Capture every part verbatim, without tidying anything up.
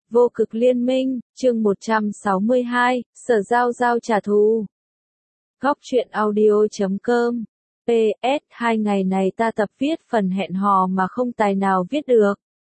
Vô cực liên minh, chương một trăm sáu mươi hai, Sở Giao Giao trả thù. Góc truyện audio chấm com. pê ét, hai ngày này ta tập viết phần hẹn hò mà không tài nào viết được.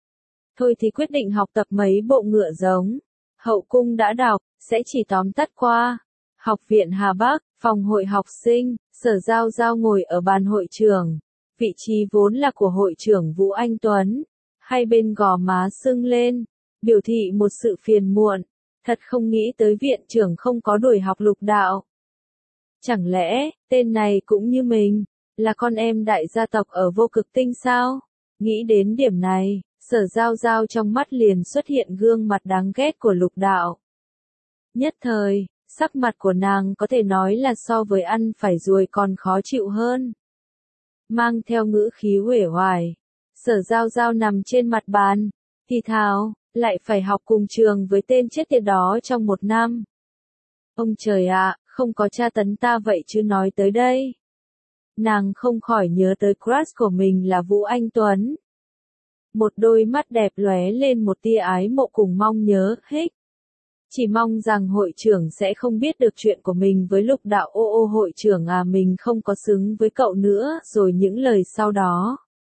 Thôi thì quyết định học tập mấy bộ ngựa giống. Hậu cung đã đọc, sẽ chỉ tóm tắt qua. Học viện Hà Bắc, phòng hội học sinh, Sở Giao Giao ngồi ở bàn hội trưởng. Vị trí vốn là của hội trưởng Vũ Anh Tuấn. Hai bên gò má sưng lên, biểu thị một sự phiền muộn. Thật không nghĩ tới viện trưởng không có đuổi học lục đạo. Chẳng lẽ, tên này cũng như mình, là con em đại gia tộc ở Vô Cực Tinh sao? Nghĩ đến điểm này, Sở Giao Giao trong mắt liền xuất hiện gương mặt đáng ghét của lục đạo. Nhất thời, sắc mặt của nàng có thể nói là so với ăn phải ruồi còn khó chịu hơn. Mang theo ngữ khí uể oải, Sở Giao Giao nằm trên mặt bàn, thì thào, lại phải học cùng trường với tên chết tiệt đó trong một năm. Ông trời ạ, không có tra tấn ta vậy chứ nói tới đây. Nàng không khỏi nhớ tới crush của mình là Vũ Anh Tuấn. Một đôi mắt đẹp lóe lên một tia ái mộ cùng mong nhớ, hích. Chỉ mong rằng hội trưởng sẽ không biết được chuyện của mình với lục đạo. Ô ô hội trưởng à, mình không có xứng với cậu nữa, rồi những lời sau đó.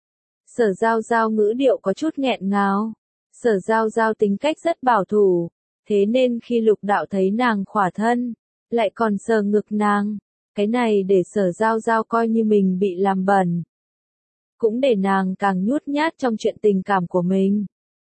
Sở Giao Giao ngữ điệu có chút nghẹn ngào. Sở Giao Giao tính cách rất bảo thủ, thế nên khi lục đạo thấy nàng khỏa thân, lại còn sờ ngực nàng, cái này để Sở Giao Giao coi như mình bị làm bẩn. Cũng để nàng càng nhút nhát trong chuyện tình cảm của mình.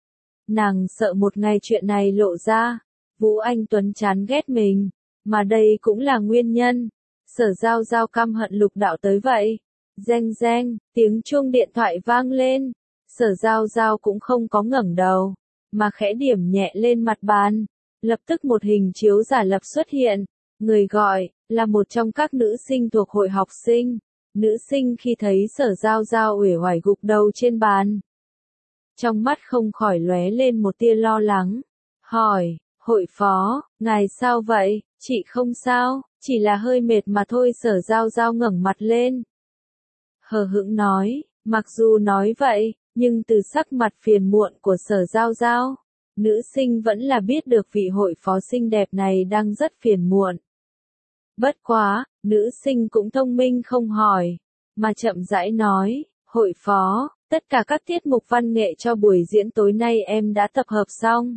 Nàng sợ một ngày chuyện này lộ ra, Vũ Anh Tuấn chán ghét mình, mà đây cũng là nguyên nhân. Sở Giao Giao căm hận lục đạo tới vậy. Reng reng, tiếng chuông điện thoại vang lên. Sở Giao Giao cũng không có ngẩng đầu, mà khẽ điểm nhẹ lên mặt bàn. Lập tức một hình chiếu giả lập xuất hiện. Người gọi, là một trong các nữ sinh thuộc hội học sinh. Nữ sinh khi thấy Sở Giao Giao uể oải gục đầu trên bàn, trong mắt không khỏi lóe lên một tia lo lắng. Hỏi, hội phó, ngài sao vậy? Chị không sao, chỉ là hơi mệt mà thôi. Sở Giao Giao ngẩng mặt lên, hờ hững nói. Mặc dù nói vậy, nhưng từ sắc mặt phiền muộn của Sở Giao Giao, nữ sinh vẫn là biết được vị hội phó xinh đẹp này đang rất phiền muộn. Bất quá, nữ sinh cũng thông minh không hỏi, mà chậm rãi nói, hội phó, tất cả các tiết mục văn nghệ cho buổi diễn tối nay em đã tập hợp xong.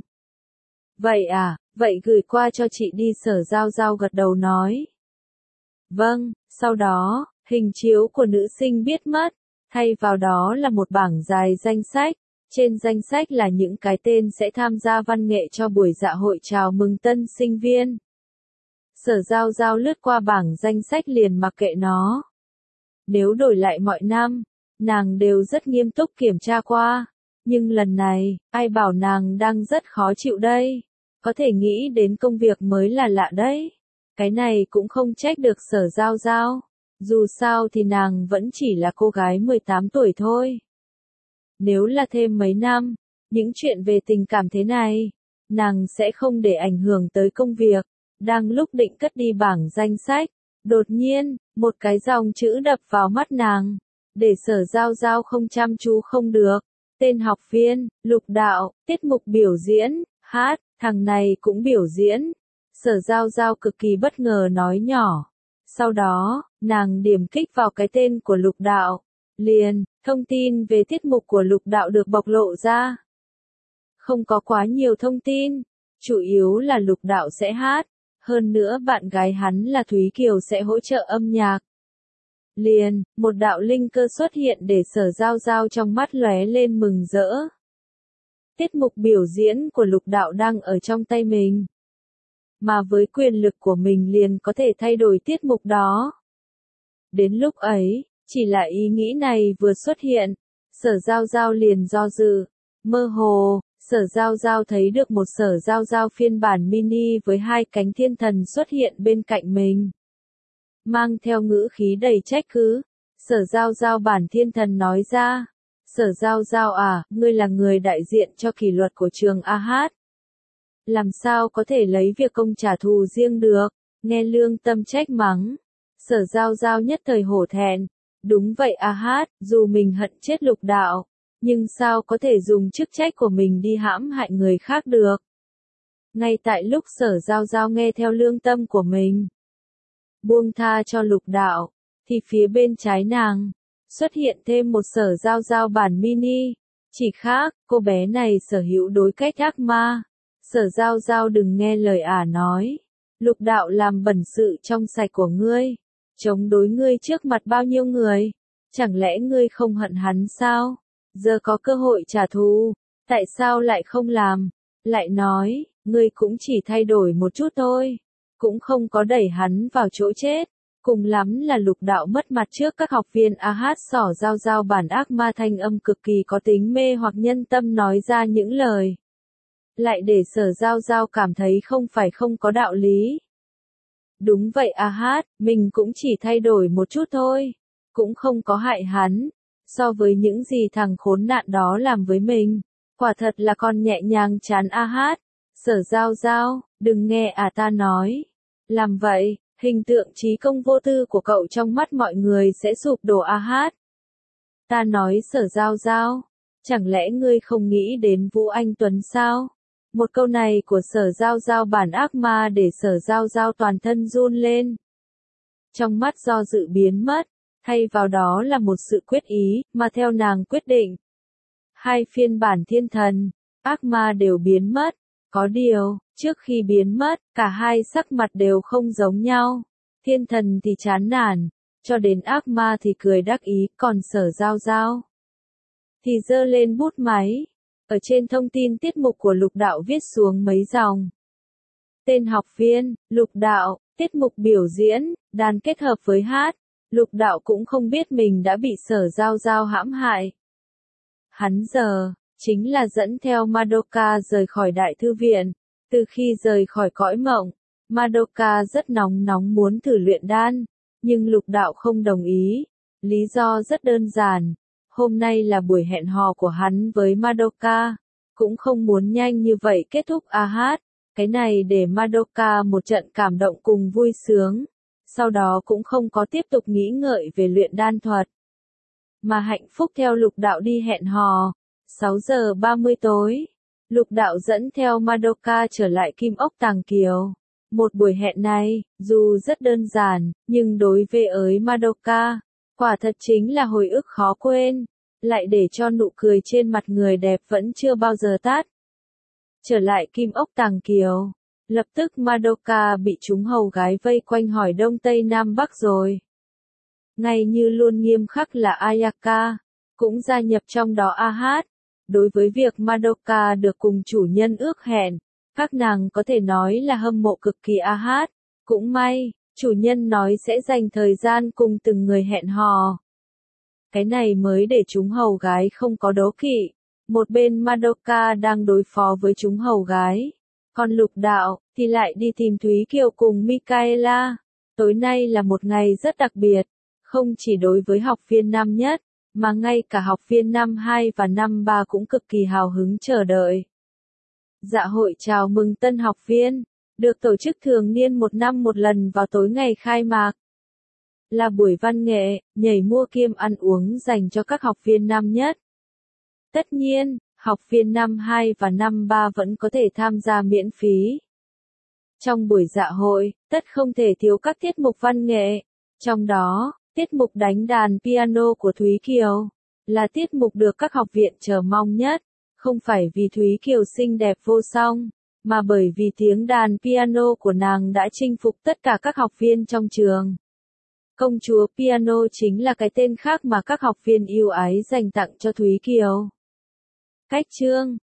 Vậy à, vậy gửi qua cho chị đi. Sở Giao Giao gật đầu nói. Vâng, sau đó, hình chiếu của nữ sinh biết mất, thay vào đó là một bảng dài danh sách. Trên danh sách là những cái tên sẽ tham gia văn nghệ cho buổi dạ hội chào mừng tân sinh viên. Sở Giao Giao lướt qua bảng danh sách liền mặc kệ nó. Nếu đổi lại mọi năm, nàng đều rất nghiêm túc kiểm tra qua. Nhưng lần này, ai bảo nàng đang rất khó chịu đây. Có thể nghĩ đến công việc mới là lạ đấy. Cái này cũng không trách được Sở Giao Giao. Dù sao thì nàng vẫn chỉ là cô gái mười tám tuổi thôi. Nếu là thêm mấy năm, những chuyện về tình cảm thế này, nàng sẽ không để ảnh hưởng tới công việc. Đang lúc định cất đi bảng danh sách, đột nhiên, một cái dòng chữ đập vào mắt nàng, để Sở Giao Giao không chăm chú không được. Tên học viên, lục đạo, tiết mục biểu diễn, hát, thằng này cũng biểu diễn. Sở Giao Giao cực kỳ bất ngờ nói nhỏ. Sau đó, nàng điểm kích vào cái tên của lục đạo. Liền, thông tin về tiết mục của lục đạo được bộc lộ ra. Không có quá nhiều thông tin, chủ yếu là lục đạo sẽ hát. Hơn nữa bạn gái hắn là Thúy Kiều sẽ hỗ trợ âm nhạc. Liền, một đạo linh cơ xuất hiện để Sở Giao Giao trong mắt lóe lên mừng rỡ. Tiết mục biểu diễn của lục đạo đang ở trong tay mình. Mà với quyền lực của mình liền có thể thay đổi tiết mục đó. Đến lúc ấy, chỉ là ý nghĩ này vừa xuất hiện, Sở Giao Giao liền do dự. Mơ hồ, Sở Giao Giao thấy được một Sở Giao Giao phiên bản mini với hai cánh thiên thần xuất hiện bên cạnh mình. Mang theo ngữ khí đầy trách cứ, Sở Giao Giao bản thiên thần nói ra. Sở Giao Giao à, ngươi là người đại diện cho kỷ luật của trường a hát. Làm sao có thể lấy việc công trả thù riêng được, nghe lương tâm trách mắng. Sở Giao Giao nhất thời hổ thẹn. Đúng vậy a hát, dù mình hận chết lục đạo, nhưng sao có thể dùng chức trách của mình đi hãm hại người khác được. Ngay tại lúc Sở Giao Giao nghe theo lương tâm của mình, buông tha cho Lục Đạo, thì phía bên trái nàng xuất hiện thêm một Sở Giao Giao bản mini. Chỉ khác, cô bé này sở hữu đối cách ác ma. Sở Giao Giao đừng nghe lời ả nói. Lục Đạo làm bẩn sự trong sạch của ngươi, chống đối ngươi trước mặt bao nhiêu người. Chẳng lẽ ngươi không hận hắn sao? Giờ có cơ hội trả thù, tại sao lại không làm? Lại nói, ngươi cũng chỉ thay đổi một chút thôi, cũng không có đẩy hắn vào chỗ chết. Cùng lắm là Lục Đạo mất mặt trước các học viên a hát. Sở Giao Giao bản ác ma thanh âm cực kỳ có tính mê hoặc nhân tâm nói ra những lời lại để Sở Giao Giao cảm thấy không phải không có đạo lý. Đúng vậy a hát, mình cũng chỉ thay đổi một chút thôi, cũng không có hại hắn. So với những gì thằng khốn nạn đó làm với mình, quả thật là còn nhẹ nhàng chán a hát. Sở Giao Giao, đừng nghe à ta nói. Làm vậy, hình tượng trí công vô tư của cậu trong mắt mọi người sẽ sụp đổ a hát. Ta nói Sở Giao Giao, chẳng lẽ ngươi không nghĩ đến Vũ Anh Tuấn sao? Một câu này của Sở Giao Giao bản ác ma để Sở Giao Giao toàn thân run lên. Trong mắt do dự biến mất, thay vào đó là một sự quyết ý, mà theo nàng quyết định. Hai phiên bản thiên thần, ác ma đều biến mất. Có điều, trước khi biến mất, cả hai sắc mặt đều không giống nhau. Thiên thần thì chán nản, cho đến ác ma thì cười đắc ý, còn Sở Giao Giao thì giơ lên bút máy. Ở trên thông tin tiết mục của Lục Đạo viết xuống mấy dòng. Tên học viên, Lục Đạo, tiết mục biểu diễn, đàn kết hợp với hát. Lục Đạo cũng không biết mình đã bị Sở Giao Giao hãm hại. Hắn giờ chính là dẫn theo Madoka rời khỏi đại thư viện. Từ khi rời khỏi cõi mộng, Madoka rất nóng nóng muốn thử luyện đan, nhưng Lục Đạo không đồng ý. Lý do rất đơn giản, hôm nay là buổi hẹn hò của hắn với Madoka, cũng không muốn nhanh như vậy kết thúc a hát. Cái này để Madoka một trận cảm động cùng vui sướng, sau đó cũng không có tiếp tục nghĩ ngợi về luyện đan thuật, mà hạnh phúc theo Lục Đạo đi hẹn hò. sáu giờ ba mươi tối, Lục Đạo dẫn theo Madoka trở lại Kim Ốc Tàng Kiều. Một buổi hẹn này, dù rất đơn giản, nhưng đối với ới Madoka, quả thật chính là hồi ức khó quên, lại để cho nụ cười trên mặt người đẹp vẫn chưa bao giờ tắt. Trở lại Kim Ốc Tàng Kiều, lập tức Madoka bị chúng hầu gái vây quanh hỏi đông tây nam bắc rồi. Ngay như luôn nghiêm khắc là Ayaka, cũng gia nhập trong đó a hát. Đối với việc Madoka được cùng chủ nhân ước hẹn, các nàng có thể nói là hâm mộ cực kỳ a hát. Cũng may, chủ nhân nói sẽ dành thời gian cùng từng người hẹn hò. Cái này mới để chúng hầu gái không có đố kỵ. Một bên Madoka đang đối phó với chúng hầu gái, còn Lục Đạo thì lại đi tìm Thúy Kiều cùng Michaela. Tối nay là một ngày rất đặc biệt, không chỉ đối với học viên năm nhất, mà ngay cả học viên năm hai và năm ba cũng cực kỳ hào hứng chờ đợi. Dạ hội chào mừng tân học viên, được tổ chức thường niên một năm một lần vào tối ngày khai mạc. Là buổi văn nghệ, nhảy mua kiêm ăn uống dành cho các học viên năm nhất. Tất nhiên, học viên năm hai và năm ba vẫn có thể tham gia miễn phí. Trong buổi dạ hội, tất không thể thiếu các tiết mục văn nghệ. Trong đó, tiết mục đánh đàn piano của Thúy Kiều là tiết mục được các học viện chờ mong nhất, không phải vì Thúy Kiều xinh đẹp vô song, mà bởi vì tiếng đàn piano của nàng đã chinh phục tất cả các học viên trong trường. Công chúa piano chính là cái tên khác mà các học viên yêu ái dành tặng cho Thúy Kiều. Cách chương